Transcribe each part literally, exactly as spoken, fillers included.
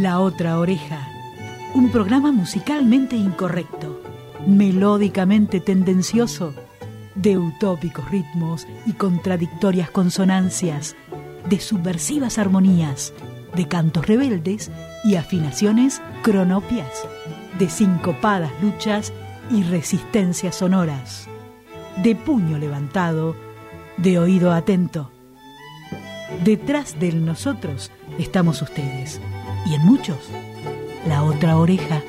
La Otra Oreja, un programa musicalmente incorrecto, melódicamente tendencioso, de utópicos ritmos y contradictorias consonancias, de subversivas armonías, de cantos rebeldes y afinaciones cronopias, de sincopadas luchas y resistencias sonoras, de puño levantado, de oído atento. Detrás del nosotros estamos ustedes, y en muchos, la otra oreja.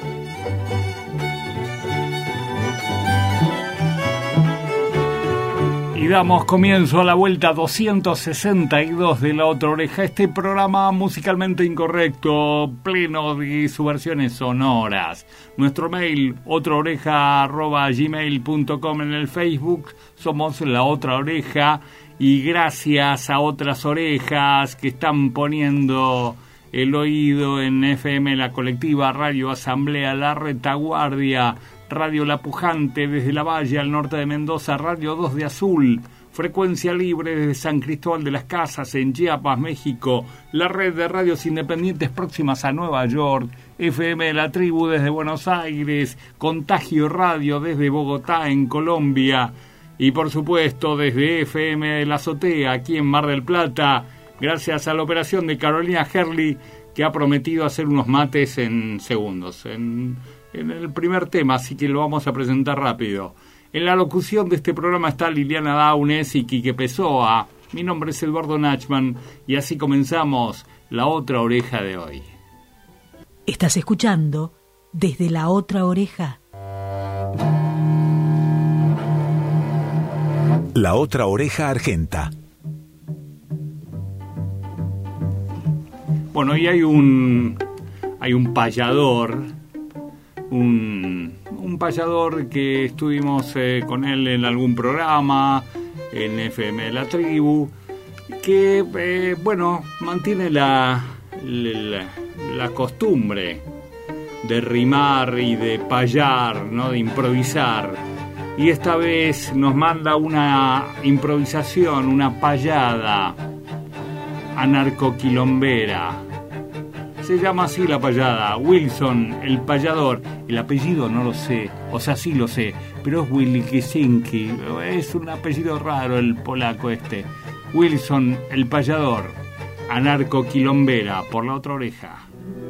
Y damos comienzo a la vuelta doscientos sesenta y dos de La Otra Oreja, este programa musicalmente incorrecto, pleno de subversiones sonoras. Nuestro mail, otraoreja arroba gmail punto com, en el Facebook somos La Otra Oreja, y gracias a otras orejas que están poniendo el oído en F M La Colectiva, Radio Asamblea, La Retaguardia, Radio La Pujante desde La Valle al norte de Mendoza, Radio dos de Azul, Frecuencia Libre desde San Cristóbal de las Casas en Chiapas, México, la red de radios independientes próximas a Nueva York, F M La Tribu desde Buenos Aires, Contagio Radio desde Bogotá en Colombia, y por supuesto desde F M de La Azotea aquí en Mar del Plata, gracias a la operación de Carolina Herli, que ha prometido hacer unos mates en segundos, en... en el primer tema, así que lo vamos a presentar rápido. En la locución de este programa está Liliana Daunes y Quique Pessoa. Mi nombre es Eduardo Nachman y así comenzamos La Otra Oreja de hoy. Estás escuchando Desde la Otra Oreja. La Otra Oreja Argenta. Bueno, y hay un hay un payador, un, un payador que estuvimos eh, con él en algún programa, en F M La Tribu, que, eh, bueno, mantiene la, la, la costumbre de rimar y de payar, ¿no?, de improvisar. Y esta vez nos manda una improvisación, una payada anarcoquilombera. Se llama así la payada, Wilson el payador. El apellido no lo sé, o sea, sí lo sé, pero es Wilkisinski, es un apellido raro el polaco este. Wilson el payador, anarcoquilombera, por La Otra Oreja.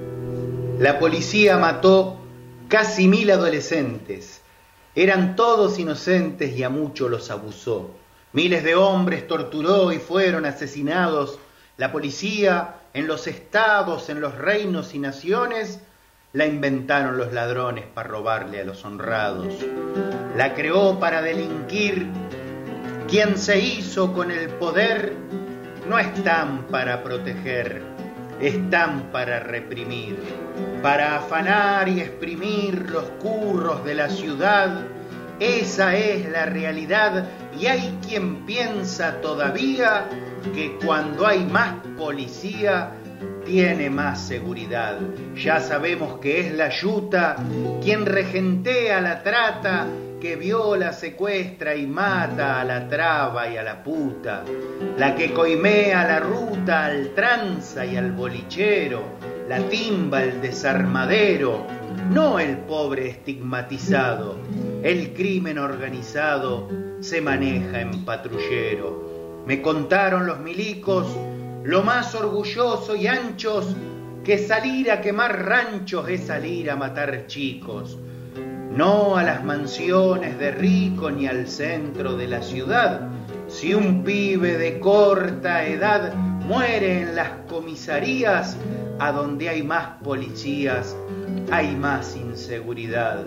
La policía mató casi mil adolescentes. Eran todos inocentes y a muchos los abusó. Miles de hombres torturó y fueron asesinados. La policía, en los estados, en los reinos y naciones, la inventaron los ladrones para robarle a los honrados. La creó para delinquir. Quien se hizo con el poder no están para proteger, están para reprimir, para afanar y exprimir los curros de la ciudad. Esa es la realidad, y hay quien piensa todavía que cuando hay más policía tiene más seguridad. Ya sabemos que es la yuta quien regentea la trata, que viola, secuestra y mata a la traba y a la puta, la que coimea la ruta al tranza y al bolichero, la timba, el desarmadero, no el pobre estigmatizado. El crimen organizado se maneja en patrullero. Me contaron los milicos, lo más orgulloso y anchos, que salir a quemar ranchos es salir a matar chicos. No a las mansiones de rico ni al centro de la ciudad. Si un pibe de corta edad muere en las comisarías, a donde hay más policías, hay más inseguridad.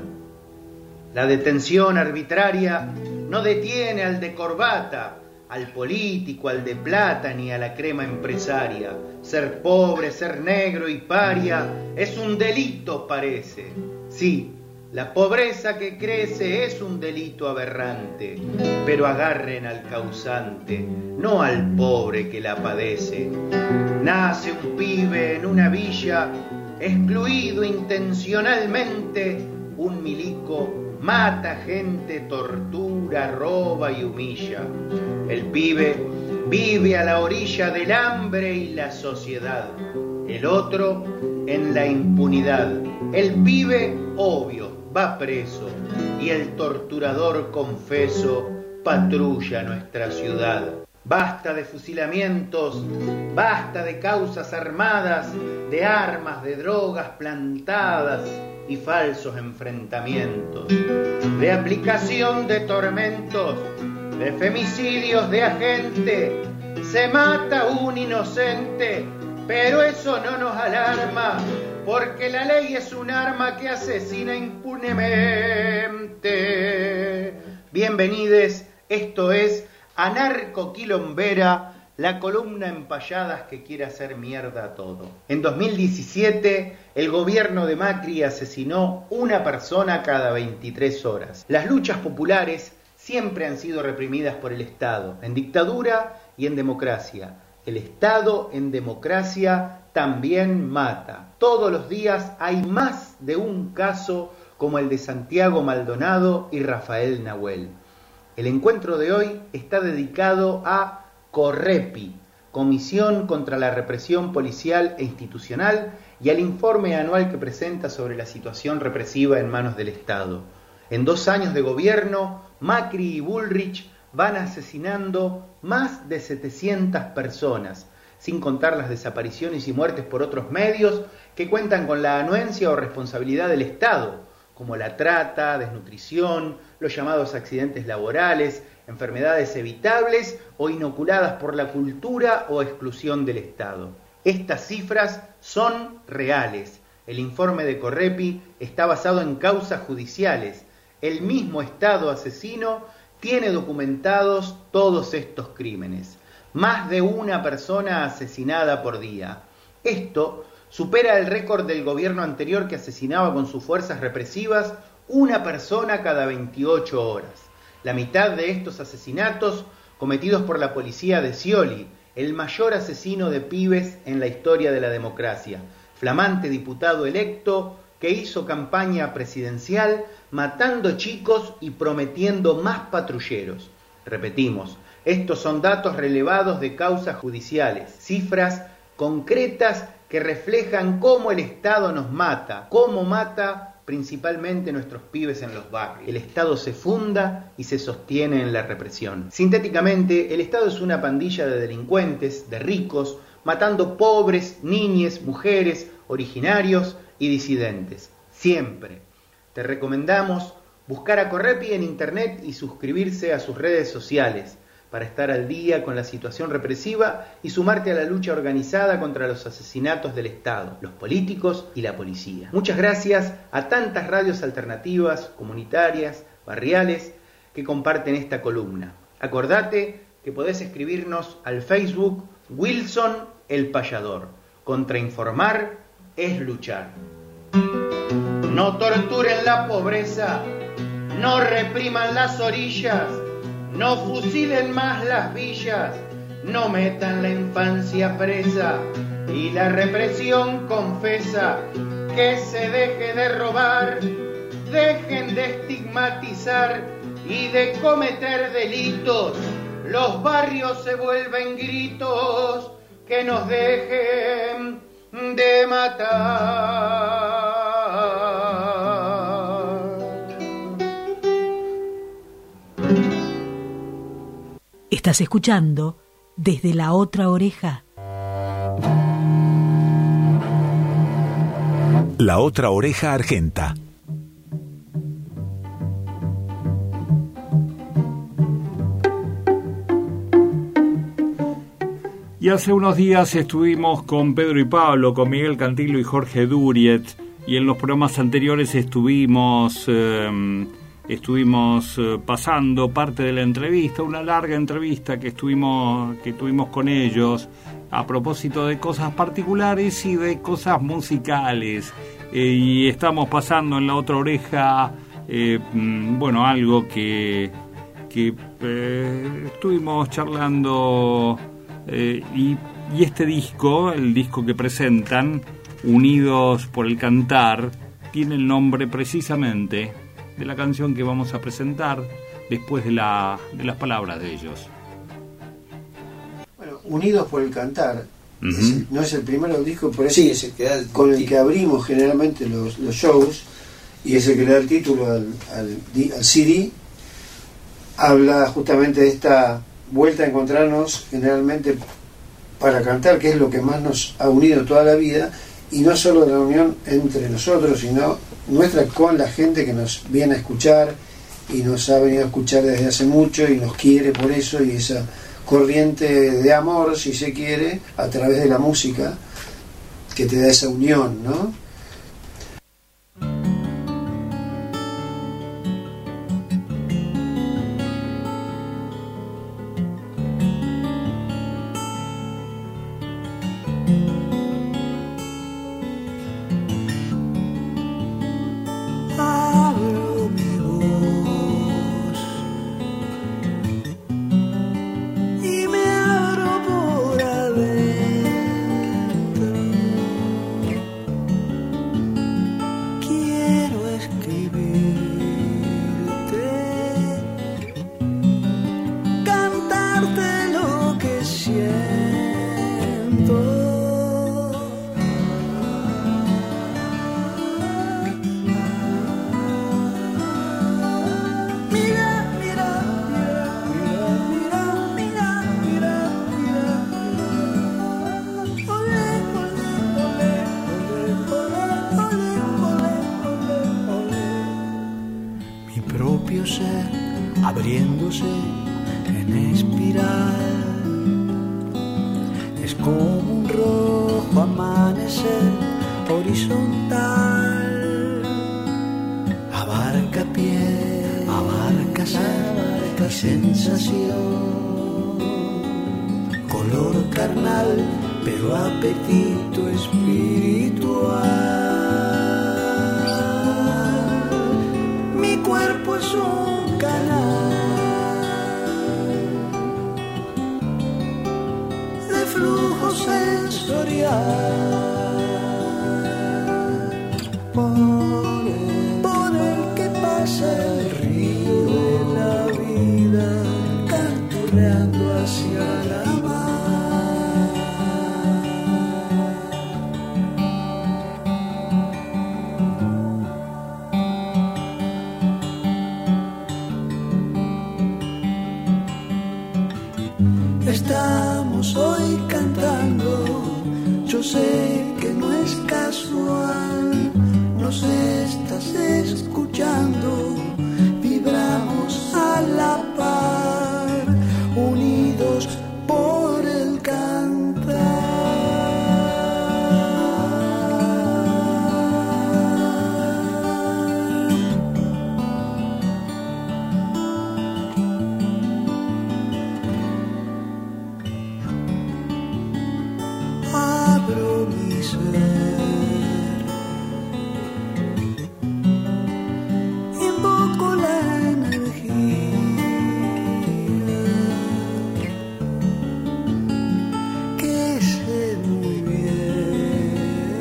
La detención arbitraria no detiene al de corbata, al político, al de plata, ni a la crema empresaria. Ser pobre, ser negro y paria es un delito, parece. Sí, la pobreza que crece es un delito aberrante, pero agarren al causante, no al pobre que la padece. Nace un pibe en una villa, excluido intencionalmente, un milico mata gente, tortura, roba y humilla. El pibe vive a la orilla del hambre y la sociedad. El otro en la impunidad. El pibe, obvio, va preso y el torturador confeso patrulla nuestra ciudad. Basta de fusilamientos, basta de causas armadas, de armas, de drogas plantadas y falsos enfrentamientos, de aplicación de tormentos, de femicidios de agente. Se mata un inocente, pero eso no nos alarma, porque la ley es un arma que asesina impunemente. Bienvenides, esto es Anarcoquilombera, la columna en payadas que quiere hacer mierda a todo. En dos mil diecisiete, el gobierno de Macri asesinó una persona cada veintitrés horas. Las luchas populares siempre han sido reprimidas por el Estado, en dictadura y en democracia. El Estado en democracia también mata. Todos los días hay más de un caso como el de Santiago Maldonado y Rafael Nahuel. El encuentro de hoy está dedicado a Correpi, Comisión contra la Represión Policial e Institucional, y al informe anual que presenta sobre la situación represiva en manos del Estado. En dos años de gobierno, Macri y Bullrich van asesinando más de setecientas personas, sin contar las desapariciones y muertes por otros medios que cuentan con la anuencia o responsabilidad del Estado, como la trata, desnutrición, los llamados accidentes laborales, enfermedades evitables o inoculadas por la cultura o exclusión del Estado. Estas cifras son reales. El informe de Correpi está basado en causas judiciales. El mismo Estado asesino tiene documentados todos estos crímenes. Más de una persona asesinada por día. Esto supera el récord del gobierno anterior, que asesinaba con sus fuerzas represivas una persona cada veintiocho horas. La mitad de estos asesinatos cometidos por la policía de Scioli, el mayor asesino de pibes en la historia de la democracia, flamante diputado electo que hizo campaña presidencial matando chicos y prometiendo más patrulleros. Repetimos, estos son datos relevados de causas judiciales, cifras concretas que reflejan cómo el Estado nos mata, cómo mata principalmente nuestros pibes en los barrios. El Estado se funda y se sostiene en la represión. Sintéticamente, el Estado es una pandilla de delincuentes, de ricos, matando pobres, niñes, mujeres, originarios y disidentes. Siempre. Te recomendamos buscar a Correpi en internet y suscribirse a sus redes sociales para estar al día con la situación represiva y sumarte a la lucha organizada contra los asesinatos del Estado, los políticos y la policía. Muchas gracias a tantas radios alternativas, comunitarias, barriales, que comparten esta columna. Acordate que podés escribirnos al Facebook Wilson el Payador. Contrainformar es luchar. No torturen la pobreza, no repriman las orillas, no fusilen más las villas, no metan la infancia presa, y la represión confesa que se deje de robar, dejen de estigmatizar y de cometer delitos, los barrios se vuelven gritos, que nos dejen de matar. Estás escuchando Desde la Otra Oreja. La Otra Oreja Argenta. Y hace unos días estuvimos con Pedro y Pablo, con Miguel Cantilo y Jorge Duriet, y en los programas anteriores estuvimos... Eh, Estuvimos eh, pasando parte de la entrevista, una larga entrevista que estuvimos que tuvimos con ellos a propósito de cosas particulares y de cosas musicales. Eh, y estamos pasando en la otra oreja, eh, bueno, algo que, que eh, estuvimos charlando eh, y, y este disco, el disco que presentan, Unidos por el Cantar, tiene el nombre precisamente de la canción que vamos a presentar después de, la, de las palabras de ellos. Bueno, Unidos por el Cantar Uh-huh. Es el, no es el primer disco, por eso sí, es el que da el con el que abrimos generalmente los, los shows, y es el que le da el título al, al, al C D. Habla justamente de esta vuelta a encontrarnos generalmente para cantar, que es lo que más nos ha unido toda la vida, y no solo de la unión entre nosotros, sino nuestra con la gente que nos viene a escuchar y nos ha venido a escuchar desde hace mucho y nos quiere por eso, y esa corriente de amor, si se quiere, a través de la música que te da esa unión, ¿no? Abriéndose en espiral, es como un rojo amanecer horizontal, abarca piel, abarca abarca y sensación, color carnal, pero apetito espiritual. Mi cuerpo es un canal de flujo sensorial por el, por el que pasa el río de la vida, canturreando hacia la mar. Estamos hoy cantando, yo sé que no es casual, nos estás escuchando, vibramos a la par, unidos por el cantar. Abro mi ser, invoco la energía que sé muy bien,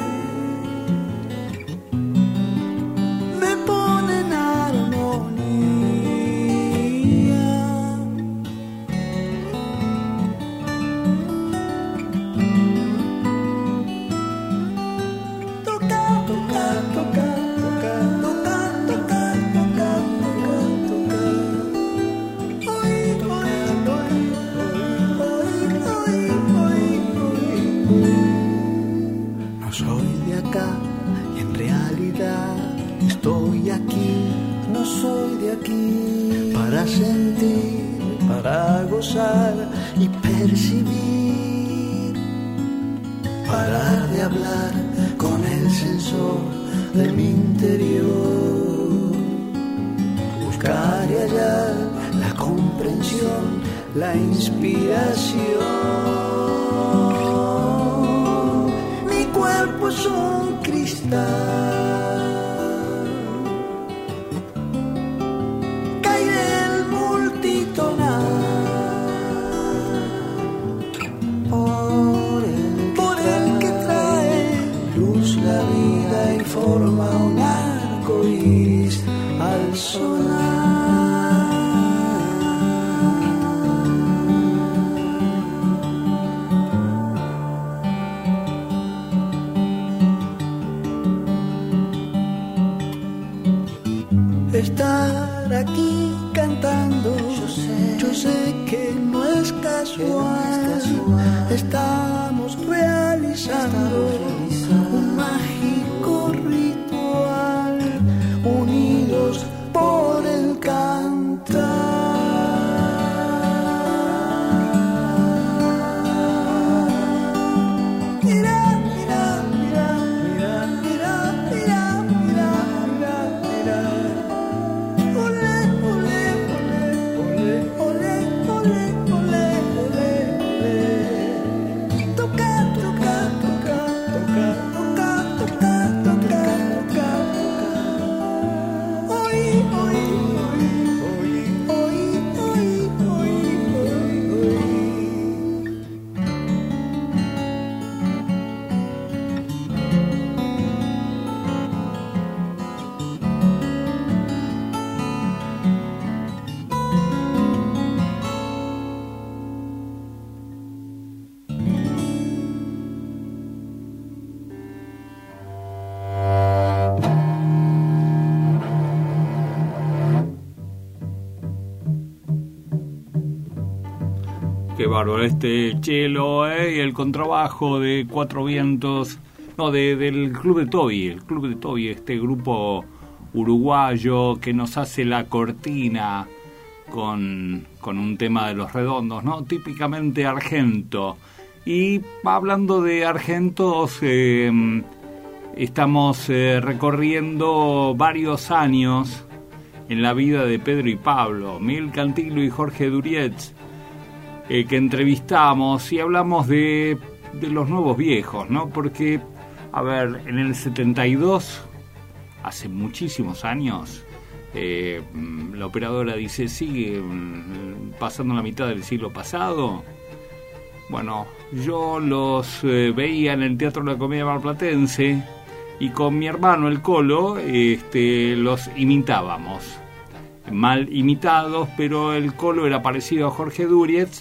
me pone en armonía. Tocar, tocar, tocar, tocar, tocar, tocar, tocar, tocar, tocar. Oír, oír, oír, oír, oír, oír. No soy de acá y en realidad estoy aquí. No soy de aquí para sentir, para gozar y percibir. Parar de hablar con el sensor de mi interior, buscar y hallar la comprensión, la inspiración. Mi cuerpo es un cristal, cae el multitonal. Por el, por el que trae luz la vida y forma un arco iris al sonar. yo sé que no es casual, estamos realizando un mágico ritual, unidos por el cantar. Qué bárbaro, este cello eh, y el contrabajo de Cuatro Vientos, no, de, del Club de Toby, el Club de Toby, este grupo uruguayo que nos hace la cortina con, con un tema de Los Redondos, ¿no? Típicamente argento. Y hablando de argentos, eh, estamos eh, recorriendo varios años en la vida de Pedro y Pablo, Miguel Cantilo y Jorge Durietz, eh, que entrevistamos y hablamos de, de los nuevos viejos, ¿no? Porque, a ver, en el setenta y dos, hace muchísimos años, eh, la operadora dice, sigue pasando la mitad del siglo pasado. Bueno, yo los eh, veía en el Teatro de la Comedia Marplatense y con mi hermano el Colo este, los imitábamos. Mal imitados, pero el Colo era parecido a Jorge Durietz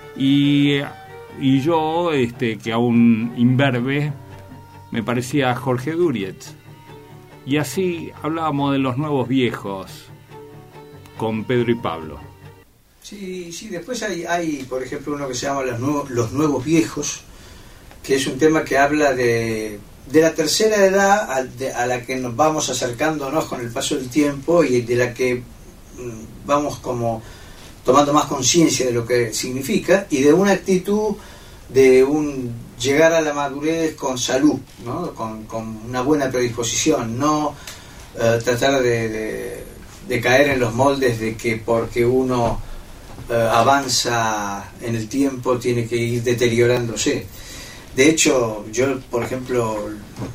y, y yo, este, que aún imberbe, me parecía a Jorge Durietz. Y así hablábamos de los nuevos viejos con Pedro y Pablo. Sí, sí, después hay, hay por ejemplo, uno que se llama Los Nuevos, los nuevos Viejos, que es un tema que habla de, de la tercera edad a, de, a la que nos vamos acercándonos con el paso del tiempo y de la que mm, vamos como tomando más conciencia de lo que significa y de una actitud de un llegar a la madurez con salud, ¿no? con, con una buena predisposición, no eh, tratar de, de, de caer en los moldes de que porque uno eh, avanza en el tiempo tiene que ir deteriorándose. De hecho, yo, por ejemplo,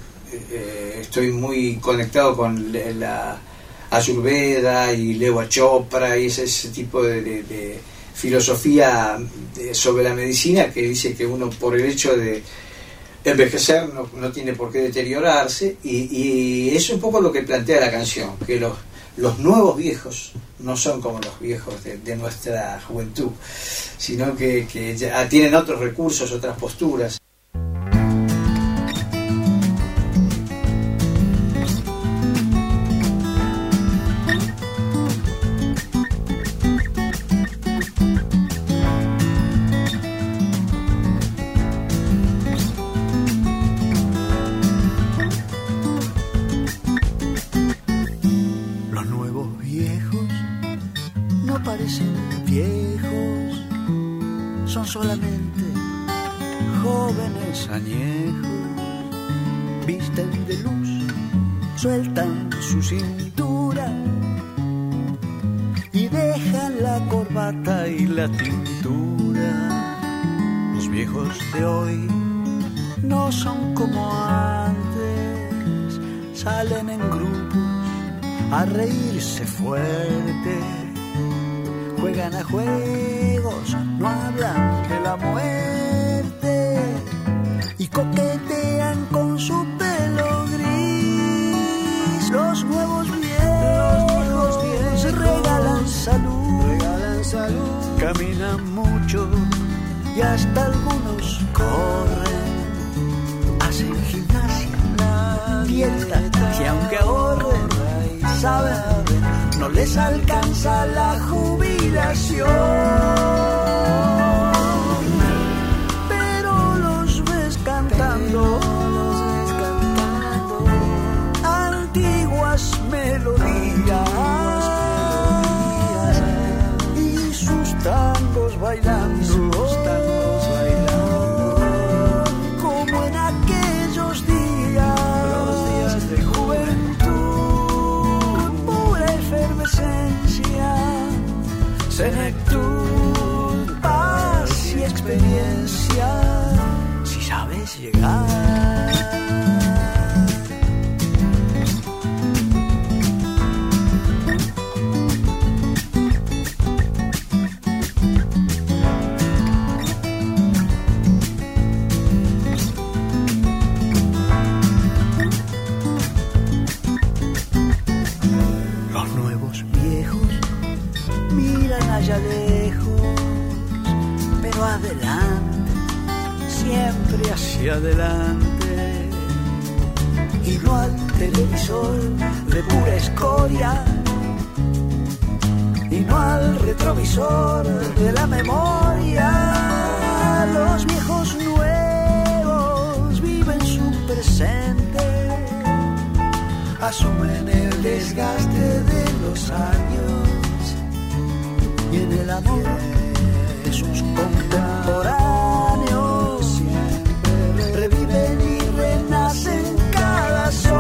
eh, estoy muy conectado con la Ayurveda y Leo Chopra y ese, ese tipo de, de, de filosofía de, sobre la medicina que dice que uno por el hecho de envejecer no, no tiene por qué deteriorarse y, y es un poco lo que plantea la canción, que los, los nuevos viejos no son como los viejos de, de nuestra juventud, sino que, que ya tienen otros recursos, otras posturas. Solamente jóvenes añejos, visten de luz, sueltan su cintura y dejan la corbata y la tintura. Los viejos de hoy no son como antes, salen en grupos a reírse fuerte, juegan a juegos, no hablan de la muerte y coquetean con su pelo gris. Los nuevos viejos, se regalan salud, regalan salud, caminan mucho y hasta algunos corren, hacen gimnasia, dieta, y aunque ahorren, saben no les alcanza la jubilación, pero los ves cantando, los ves cantando antiguas melodías y sus tangos bailando, sus tangos bailando como en aquellos días, los días de juventud, pura efervescencia, senectud, paz y experiencia, si sabes llegar. Los nuevos viejos miran allá lejos, pero adelante, siempre hacia adelante, y no al televisor de pura escoria, y no al retrovisor de la memoria. Los viejos nuevos viven su presente, asumen el desgaste de los años y en el amor de sus contemporáneos siempre reviven y renacen cada sol,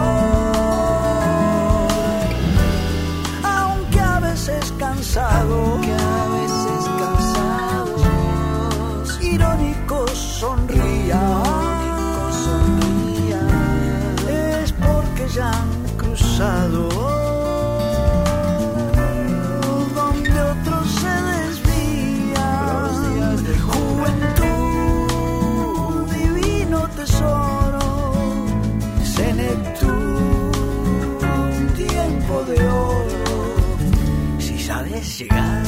aunque a veces cansados, aunque a veces cansados, irónicos sonrían, es porque ya han cruzado donde otros se desvían. Los días de juventud, divino tesoro, senectud, tiempo de oro, si sabes llegar.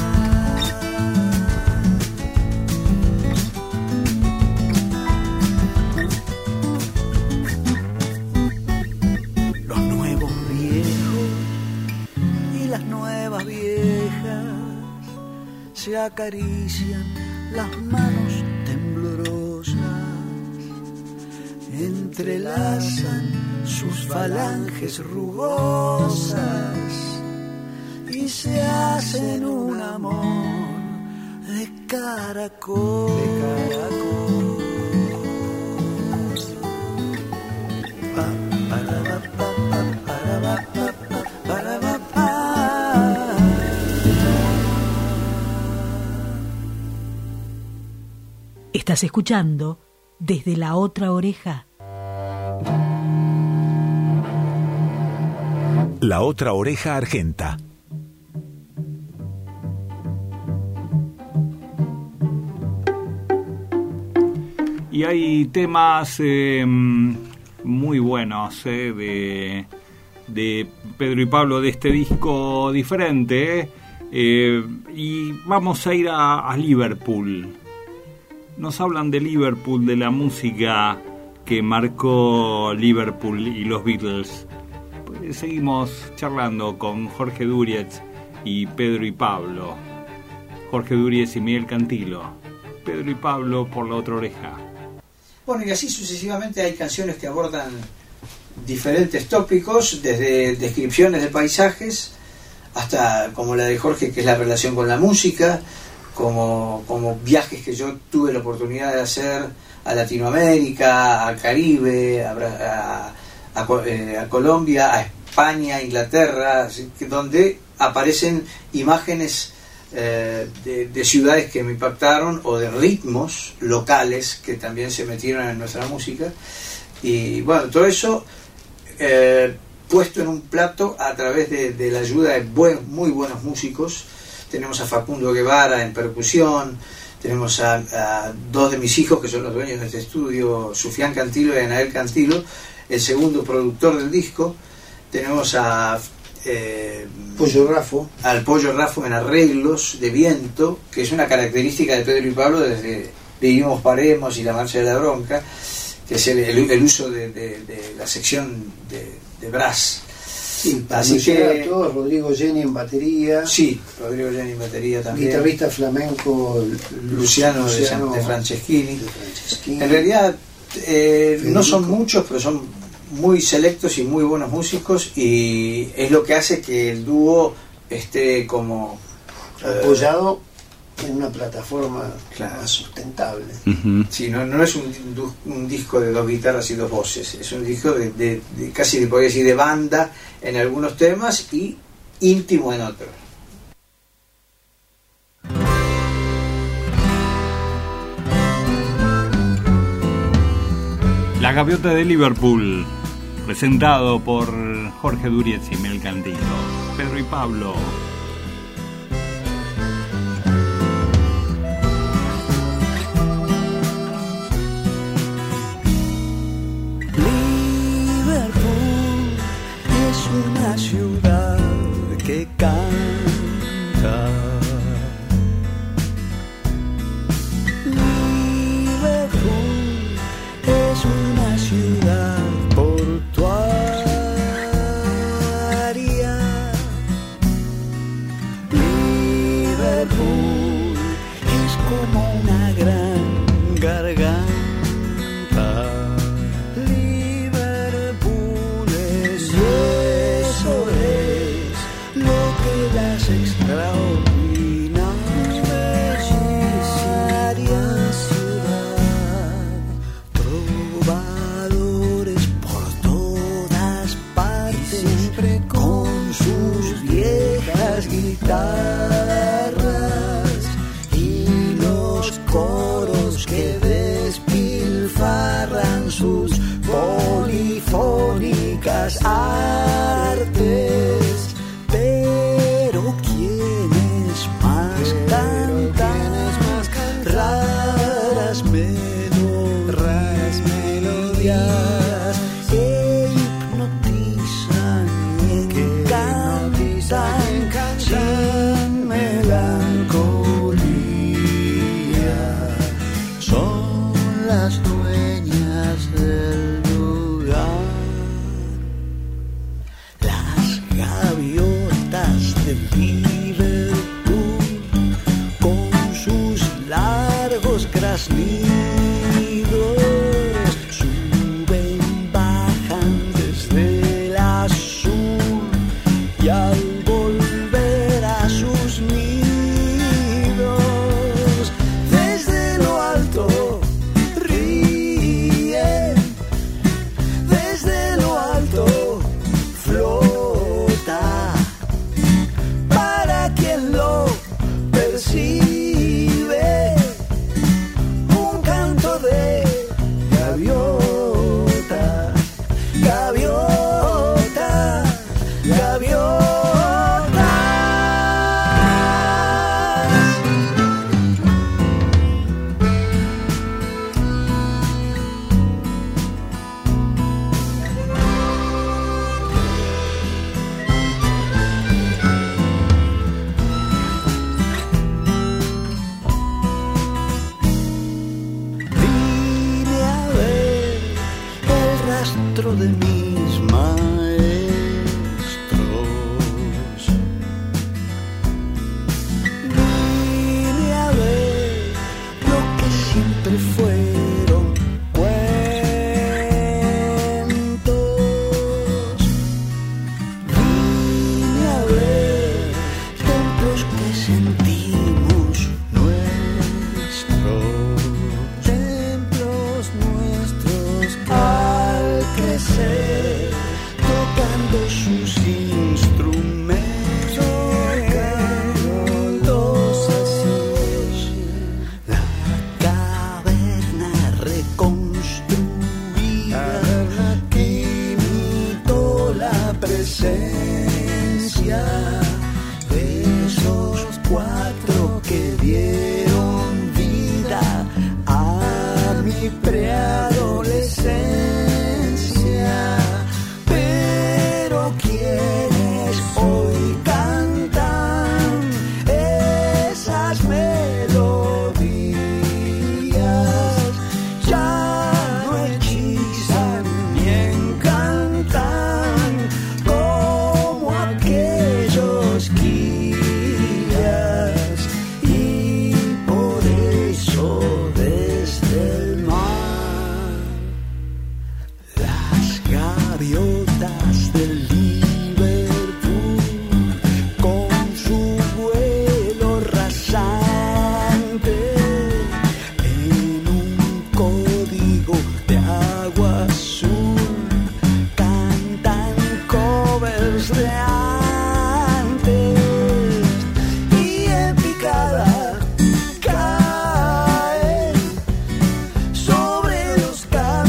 Se acarician las manos temblorosas, entrelazan sus falanges rugosas y se hacen un amor de caracol. De caracol. Pa, para, pa, pa, para, pa, pa, para, pa, pa. Estás escuchando Desde la Otra Oreja. La Otra Oreja Argenta. Y hay temas eh, muy buenos eh, de, de Pedro y Pablo, de este disco diferente. Eh, y vamos a ir a, a Liverpool. Nos hablan de Liverpool, de la música que marcó Liverpool y los Beatles. Pues seguimos charlando con Jorge Duriez y Pedro y Pablo. Jorge Duriez y Miguel Cantilo. Pedro y Pablo por la otra oreja. Bueno, y así sucesivamente hay canciones que abordan diferentes tópicos, desde descripciones de paisajes hasta como la de Jorge, que es la relación con la música, como, como viajes que yo tuve la oportunidad de hacer a Latinoamérica, al Caribe, a, a, a, a Colombia, a España, a Inglaterra, donde aparecen imágenes eh, de, de ciudades que me impactaron o de ritmos locales que también se metieron en nuestra música. Y bueno, todo eso eh, puesto en un plato a través de, de la ayuda de buen, muy buenos músicos. Tenemos a Facundo Guevara en percusión, tenemos a, a dos de mis hijos que son los dueños de este estudio, Sufián Cantilo y Anael Cantilo, el segundo productor del disco. Tenemos a eh, Pollo Rafo. al Pollo Rafo en arreglos de viento, que es una característica de Pedro y Pablo desde Vivimos, Paremos y La Marcha de la Bronca, que es el, el, el uso de, de, de la sección de, de brass. Sí, para Así que a todos, Rodrigo Jenny en batería. Sí, Rodrigo Jenny en batería también. Guitarrista flamenco Luciano, Luciano de, de Franceschini. de Franceschini. En realidad eh, no son muchos, pero son muy selectos y muy buenos músicos, y es lo que hace que el dúo esté como apoyado eh, en una plataforma claro. sustentable. Uh-huh. Sí, no, no es un, un disco de dos guitarras y dos voces, es un disco de, de, de casi, podría decir, de banda en algunos temas y íntimo en otros. La Gaviota de Liverpool, presentado por Jorge Duriez y Mel Cantillo. Pedro y Pablo. Liverpool es una ciudad que canta. Es una ciudad portuaria. Liverpool es como una gran garganta. Liverpool es, y eso es lo que las extraordinaria ciudad. Trovadores por todas partes, siempre con sus viejas guitarras y los coros que despilfarran sus polifónicas artes. Pero quienes más cantan, raras melodías que hipnotizan y encantan sin melancolía. Son las dueñas del lugar, las gaviotas de Liverpool, con sus largos graznidos, suben, bajan desde el azul y al volver a sus nidos, desde lo alto ríen, desde lo alto flota, para quien lo percibe, un en un código de agua azul cantan covers de antes y en picada caen sobre los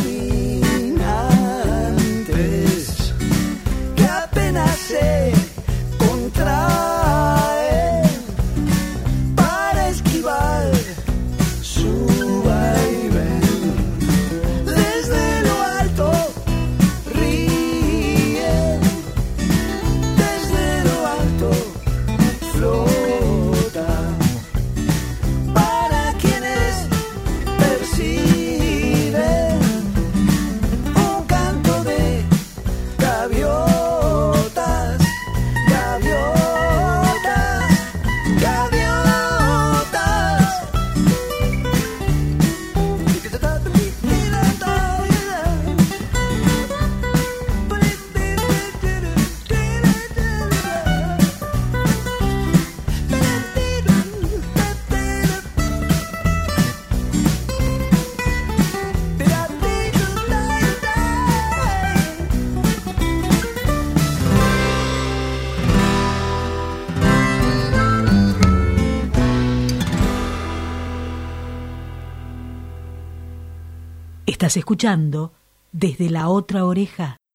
caminantes que apenas se contraen para esquivar su vaivén. Desde lo alto ríen, desde lo alto flotan, para quienes perciben un canto de gaviotas, gaviotas, gaviotas. Estás escuchando Desde la Otra Oreja.